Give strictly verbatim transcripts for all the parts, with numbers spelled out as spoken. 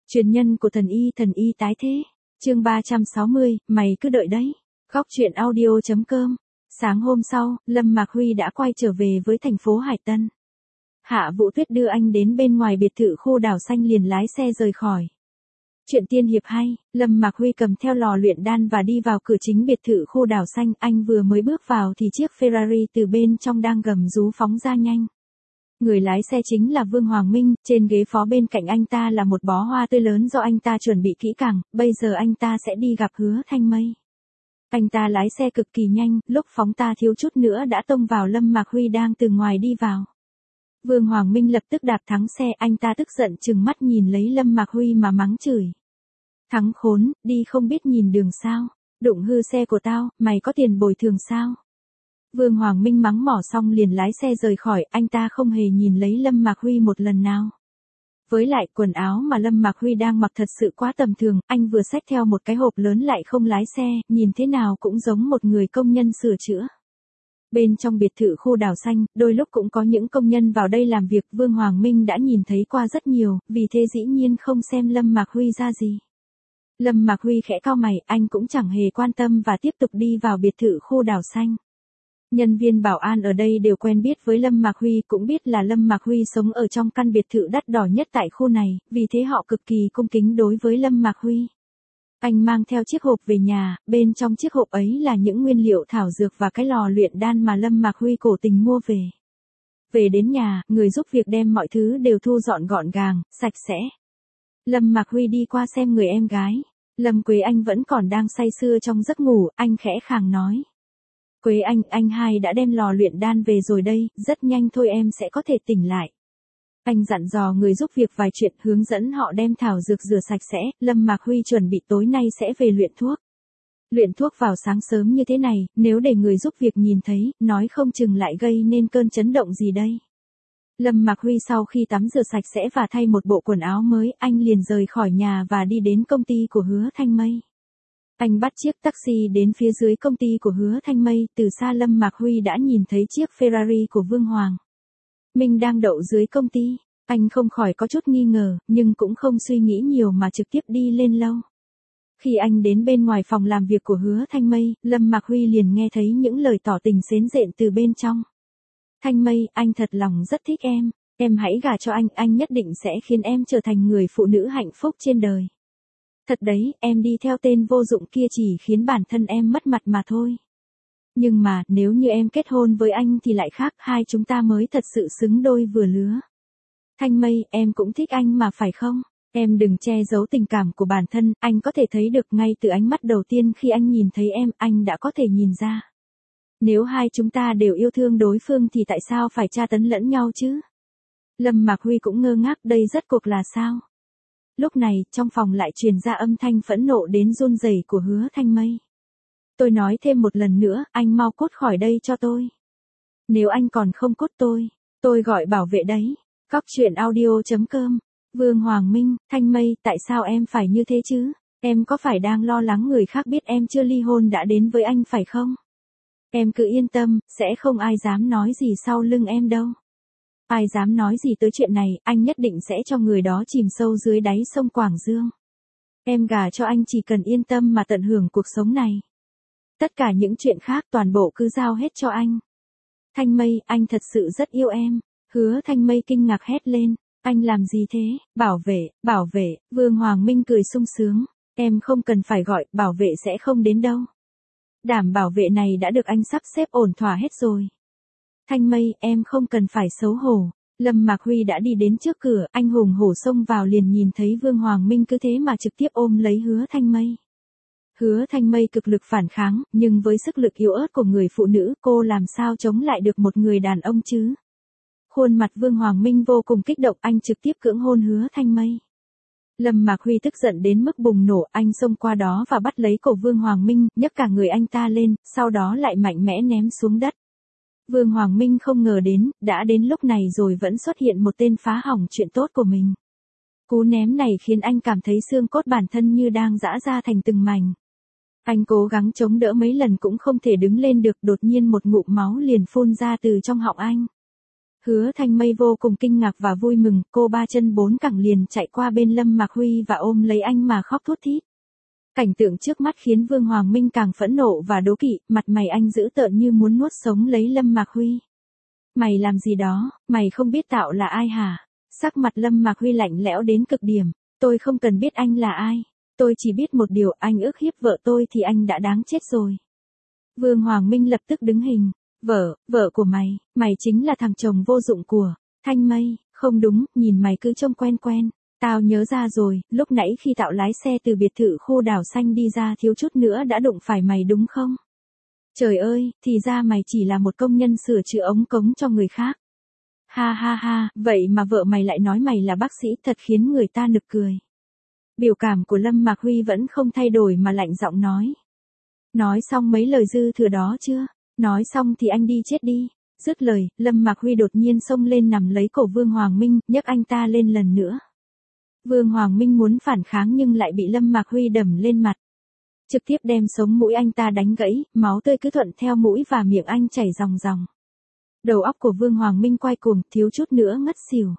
Truyền nhân của thần y thần y tái thế. Chương ba trăm sáu mươi, mày cứ đợi đấy. Góc truyện audio chấm com. Sáng hôm sau, Lâm Mạc Huy đã quay trở về với thành phố Hải Tân. Hạ Vũ Tuyết đưa anh đến bên ngoài biệt thự khu đảo xanh liền lái xe rời khỏi. Chuyện tiên hiệp hay, Lâm Mạc Huy cầm theo lò luyện đan và đi vào cửa chính biệt thự khu đảo xanh. Anh vừa mới bước vào thì chiếc Ferrari từ bên trong đang gầm rú phóng ra nhanh. Người lái xe chính là Vương Hoàng Minh, trên ghế phó bên cạnh anh ta là một bó hoa tươi lớn do anh ta chuẩn bị kỹ càng, bây giờ anh ta sẽ đi gặp Hứa Thanh Mây. Anh ta lái xe cực kỳ nhanh, lúc phóng ta thiếu chút nữa đã tông vào Lâm Mạc Huy đang từ ngoài đi vào. Vương Hoàng Minh lập tức đạp thắng xe, anh ta tức giận trừng mắt nhìn lấy Lâm Mạc Huy mà mắng chửi. Thắng khốn, đi không biết nhìn đường sao, đụng hư xe của tao, mày có tiền bồi thường sao? Vương Hoàng Minh mắng mỏ xong liền lái xe rời khỏi, anh ta không hề nhìn lấy Lâm Mạc Huy một lần nào. Với lại quần áo mà Lâm Mạc Huy đang mặc thật sự quá tầm thường, anh vừa xách theo một cái hộp lớn lại không lái xe, nhìn thế nào cũng giống một người công nhân sửa chữa. Bên trong biệt thự khu đảo xanh, đôi lúc cũng có những công nhân vào đây làm việc, Vương Hoàng Minh đã nhìn thấy qua rất nhiều, vì thế dĩ nhiên không xem Lâm Mạc Huy ra gì. Lâm Mạc Huy khẽ cau mày, anh cũng chẳng hề quan tâm và tiếp tục đi vào biệt thự khu đảo xanh. Nhân viên bảo an ở đây đều quen biết với Lâm Mạc Huy, cũng biết là Lâm Mạc Huy sống ở trong căn biệt thự đắt đỏ nhất tại khu này, vì thế họ cực kỳ cung kính đối với Lâm Mạc Huy. Anh mang theo chiếc hộp về nhà, bên trong chiếc hộp ấy là những nguyên liệu thảo dược và cái lò luyện đan mà Lâm Mạc Huy cố tình mua về. Về đến nhà, người giúp việc đem mọi thứ đều thu dọn gọn gàng, sạch sẽ. Lâm Mạc Huy đi qua xem người em gái. Lâm Quế Anh vẫn còn đang say sưa trong giấc ngủ, anh khẽ khàng nói. Quế Anh, anh hai đã đem lò luyện đan về rồi đây, rất nhanh thôi em sẽ có thể tỉnh lại. Anh dặn dò người giúp việc vài chuyện, hướng dẫn họ đem thảo dược rửa sạch sẽ, Lâm Mạc Huy chuẩn bị tối nay sẽ về luyện thuốc. Luyện thuốc vào sáng sớm như thế này, nếu để người giúp việc nhìn thấy, nói không chừng lại gây nên cơn chấn động gì đây. Lâm Mạc Huy sau khi tắm rửa sạch sẽ và thay một bộ quần áo mới, anh liền rời khỏi nhà và đi đến công ty của Hứa Thanh Mây. Anh bắt chiếc taxi đến phía dưới công ty của Hứa Thanh Mây, từ xa Lâm Mạc Huy đã nhìn thấy chiếc Ferrari của Vương Hoàng Minh đang đậu dưới công ty. Anh không khỏi có chút nghi ngờ, nhưng cũng không suy nghĩ nhiều mà trực tiếp đi lên lâu. Khi anh đến bên ngoài phòng làm việc của Hứa Thanh Mây, Lâm Mạc Huy liền nghe thấy những lời tỏ tình xến rện từ bên trong. Thanh Mây, anh thật lòng rất thích em, em hãy gả cho anh, anh nhất định sẽ khiến em trở thành người phụ nữ hạnh phúc trên đời. Thật đấy, em đi theo tên vô dụng kia chỉ khiến bản thân em mất mặt mà thôi. Nhưng mà, nếu như em kết hôn với anh thì lại khác, hai chúng ta mới thật sự xứng đôi vừa lứa. Thanh Mây, em cũng thích anh mà phải không? Em đừng che giấu tình cảm của bản thân, anh có thể thấy được ngay từ ánh mắt đầu tiên khi anh nhìn thấy em, anh đã có thể nhìn ra. Nếu hai chúng ta đều yêu thương đối phương thì tại sao phải tra tấn lẫn nhau chứ? Lâm Mạc Huy cũng ngơ ngác, đây rốt cuộc là sao? Lúc này, trong phòng lại truyền ra âm thanh phẫn nộ đến run rẩy của Hứa Thanh Mây. Tôi nói thêm một lần nữa, anh mau cút khỏi đây cho tôi. Nếu anh còn không cút tôi, tôi gọi bảo vệ đấy. Góc truyện audio chấm com. Vương Hoàng Minh, Thanh Mây, tại sao em phải như thế chứ? Em có phải đang lo lắng người khác biết em chưa ly hôn đã đến với anh phải không? Em cứ yên tâm, sẽ không ai dám nói gì sau lưng em đâu. Ai dám nói gì tới chuyện này, anh nhất định sẽ cho người đó chìm sâu dưới đáy sông Quảng Dương. Em gả cho anh chỉ cần yên tâm mà tận hưởng cuộc sống này. Tất cả những chuyện khác toàn bộ cứ giao hết cho anh. Thanh Mây, anh thật sự rất yêu em. Hứa Thanh Mây kinh ngạc hét lên. Anh làm gì thế? Bảo vệ, bảo vệ. Vương Hoàng Minh cười sung sướng. Em không cần phải gọi, bảo vệ sẽ không đến đâu. Đảm bảo vệ này đã được anh sắp xếp ổn thỏa hết rồi. Thanh Mây, em không cần phải xấu hổ. Lâm Mạc Huy đã đi đến trước cửa, anh hùng hổ xông vào liền nhìn thấy Vương Hoàng Minh cứ thế mà trực tiếp ôm lấy Hứa Thanh Mây. Hứa Thanh Mây cực lực phản kháng, nhưng với sức lực yếu ớt của người phụ nữ, cô làm sao chống lại được một người đàn ông chứ? Khuôn mặt Vương Hoàng Minh vô cùng kích động, anh trực tiếp cưỡng hôn Hứa Thanh Mây. Lâm Mạc Huy tức giận đến mức bùng nổ, anh xông qua đó và bắt lấy cổ Vương Hoàng Minh, nhấc cả người anh ta lên, sau đó lại mạnh mẽ ném xuống đất. Vương Hoàng Minh không ngờ đến, đã đến lúc này rồi vẫn xuất hiện một tên phá hỏng chuyện tốt của mình. Cú ném này khiến anh cảm thấy xương cốt bản thân như đang giã ra thành từng mảnh. Anh cố gắng chống đỡ mấy lần cũng không thể đứng lên được, đột nhiên một ngụm máu liền phun ra từ trong họng anh. Hứa Thanh Mây vô cùng kinh ngạc và vui mừng, cô ba chân bốn cẳng liền chạy qua bên Lâm Mạc Huy và ôm lấy anh mà khóc thút thít. Cảnh tượng trước mắt khiến Vương Hoàng Minh càng phẫn nộ và đố kỵ, mặt mày anh dữ tợn như muốn nuốt sống lấy Lâm Mạc Huy. Mày làm gì đó, mày không biết tao là ai hả? Sắc mặt Lâm Mạc Huy lạnh lẽo đến cực điểm, tôi không cần biết anh là ai. Tôi chỉ biết một điều, anh ức hiếp vợ tôi thì anh đã đáng chết rồi. Vương Hoàng Minh lập tức đứng hình. Vợ, vợ của mày, mày chính là thằng chồng vô dụng của Thanh Mây, không đúng, nhìn mày cứ trông quen quen. Tao nhớ ra rồi, lúc nãy khi tao lái xe từ biệt thự khu đảo xanh đi ra thiếu chút nữa đã đụng phải mày đúng không? Trời ơi, thì ra mày chỉ là một công nhân sửa chữa ống cống cho người khác. Ha ha ha, vậy mà vợ mày lại nói mày là bác sĩ, thật khiến người ta nực cười. Biểu cảm của Lâm Mạc Huy vẫn không thay đổi mà lạnh giọng nói. Nói xong mấy lời dư thừa đó chưa? Nói xong thì anh đi chết đi. Dứt lời, Lâm Mạc Huy đột nhiên xông lên nằm lấy cổ Vương Hoàng Minh, nhấc anh ta lên lần nữa. Vương Hoàng Minh muốn phản kháng nhưng lại bị Lâm Mạc Huy đầm lên mặt. Trực tiếp đem sống mũi anh ta đánh gãy, máu tươi cứ thuận theo mũi và miệng anh chảy ròng ròng. Đầu óc của Vương Hoàng Minh quay cuồng, thiếu chút nữa ngất xỉu.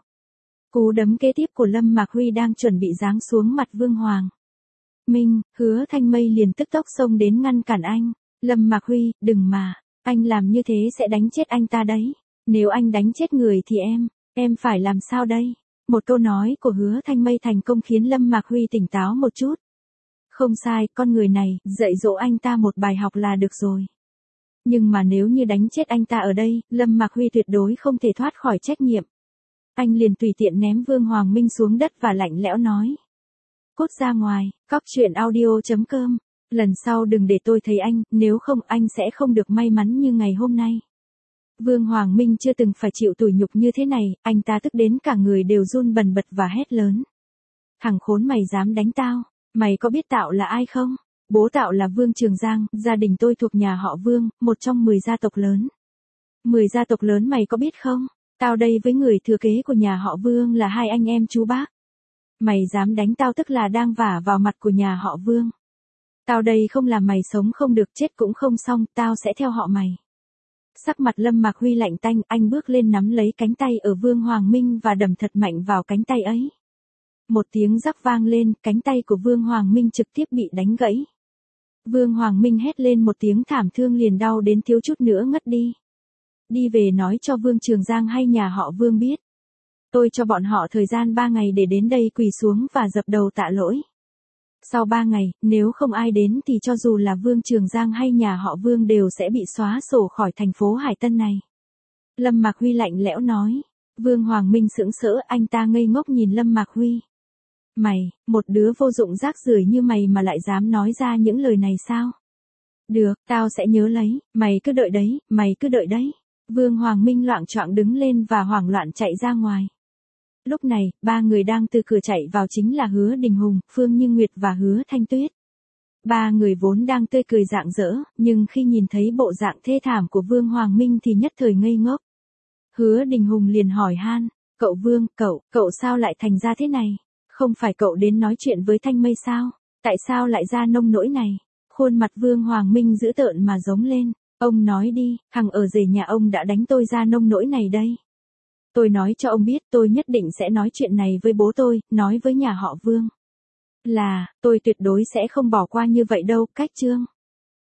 Cú đấm kế tiếp của Lâm Mạc Huy đang chuẩn bị giáng xuống mặt Vương Hoàng Minh, Hứa Thanh Mây liền tức tốc xông đến ngăn cản anh. Lâm Mạc Huy, đừng mà, anh làm như thế sẽ đánh chết anh ta đấy. Nếu anh đánh chết người thì em, em phải làm sao đây? Một câu nói của Hứa Thanh Mây thành công khiến Lâm Mạc Huy tỉnh táo một chút. Không sai, con người này, dạy dỗ anh ta một bài học là được rồi. Nhưng mà nếu như đánh chết anh ta ở đây, Lâm Mạc Huy tuyệt đối không thể thoát khỏi trách nhiệm. Anh liền tùy tiện ném Vương Hoàng Minh xuống đất và lạnh lẽo nói. Cút ra ngoài, cóc truyện audio chấm com. Lần sau đừng để tôi thấy anh, nếu không anh sẽ không được may mắn như ngày hôm nay. Vương Hoàng Minh chưa từng phải chịu tủi nhục như thế này, anh ta tức đến cả người đều run bần bật và hét lớn. Thằng khốn mày dám đánh tao, mày có biết tao là ai không? Bố tao là Vương Trường Giang, gia đình tôi thuộc nhà họ Vương, một trong mười gia tộc lớn. Mười gia tộc lớn mày có biết không? Tao đây với người thừa kế của nhà họ Vương là hai anh em chú bác. Mày dám đánh tao tức là đang vả vào mặt của nhà họ Vương. Tao đây không làm mày sống không được chết cũng không xong, tao sẽ theo họ mày. Sắc mặt Lâm Mạc Huy lạnh tanh, anh bước lên nắm lấy cánh tay ở Vương Hoàng Minh và đầm thật mạnh vào cánh tay ấy. Một tiếng rắc vang lên, cánh tay của Vương Hoàng Minh trực tiếp bị đánh gãy. Vương Hoàng Minh hét lên một tiếng thảm thương liền đau đến thiếu chút nữa ngất đi. Đi về nói cho Vương Trường Giang hay nhà họ Vương biết. Tôi cho bọn họ thời gian ba ngày để đến đây quỳ xuống và dập đầu tạ lỗi. Sau ba ngày, nếu không ai đến thì cho dù là Vương Trường Giang hay nhà họ Vương đều sẽ bị xóa sổ khỏi thành phố Hải Tân này. Lâm Mạc Huy lạnh lẽo nói. Vương Hoàng Minh sững sỡ, anh ta ngây ngốc nhìn Lâm Mạc Huy. Mày, một đứa vô dụng rác rưởi như mày mà lại dám nói ra những lời này sao? Được, tao sẽ nhớ lấy, mày cứ đợi đấy, mày cứ đợi đấy. Vương Hoàng Minh loạng choạng đứng lên và hoảng loạn chạy ra ngoài. Lúc này, ba người đang từ cửa chạy vào chính là Hứa Đình Hùng, Phương Như Nguyệt và Hứa Thanh Tuyết. Ba người vốn đang tươi cười rạng rỡ, nhưng khi nhìn thấy bộ dạng thê thảm của Vương Hoàng Minh thì nhất thời ngây ngốc. Hứa Đình Hùng liền hỏi han, cậu Vương, cậu, cậu sao lại thành ra thế này? Không phải cậu đến nói chuyện với Thanh Mây sao? Tại sao lại ra nông nỗi này? Khuôn mặt Vương Hoàng Minh dữ tợn mà giống lên. Ông nói đi, thằng ở rể nhà ông đã đánh tôi ra nông nỗi này đây. Tôi nói cho ông biết tôi nhất định sẽ nói chuyện này với bố tôi, nói với nhà họ Vương. Là, tôi tuyệt đối sẽ không bỏ qua như vậy đâu, cách chương.